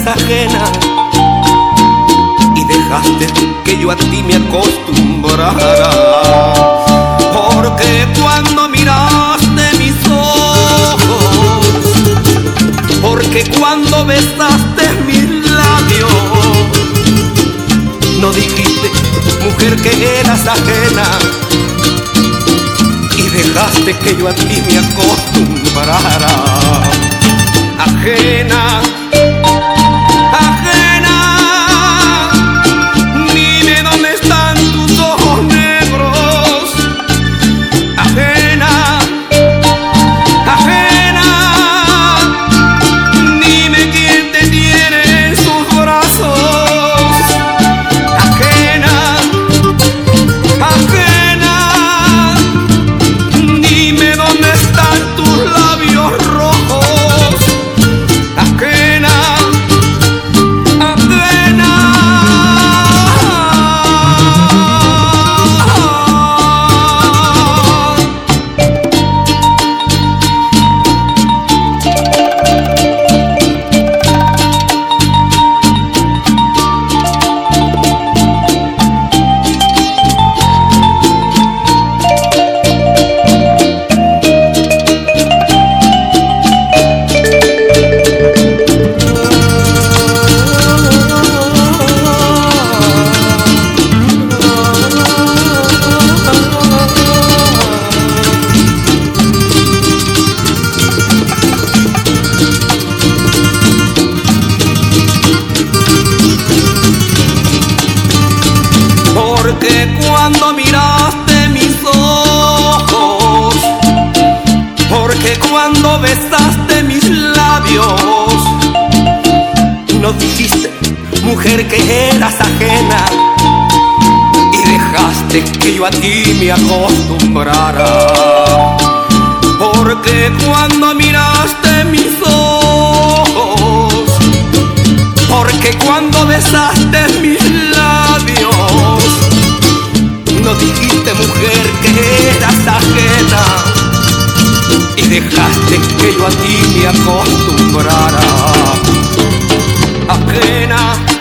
eras ajena y dejaste que yo a ti me acostumbrara. Porque cuando miraste mis ojos, porque cuando besaste mis labios, no dijiste, mujer, que eras ajena y dejaste que yo a ti me acostumbrara. Ajena, ajena, dime dónde están tus ojos negros. Ajena, ajena, dime quién te tiene en sus brazos. Ajena, ajena, dime dónde están tus labios rojos. Porque cuando miraste mis ojos, porque cuando besaste mis labios, no dijiste, mujer, que eras ajena y dejaste que yo a ti me acostumbrara. Porque cuando miraste mis ojos, porque cuando besaste mis labios, no dijiste, mujer, que eras ajena y dejaste que yo a ti me acostumbrara. Ajena.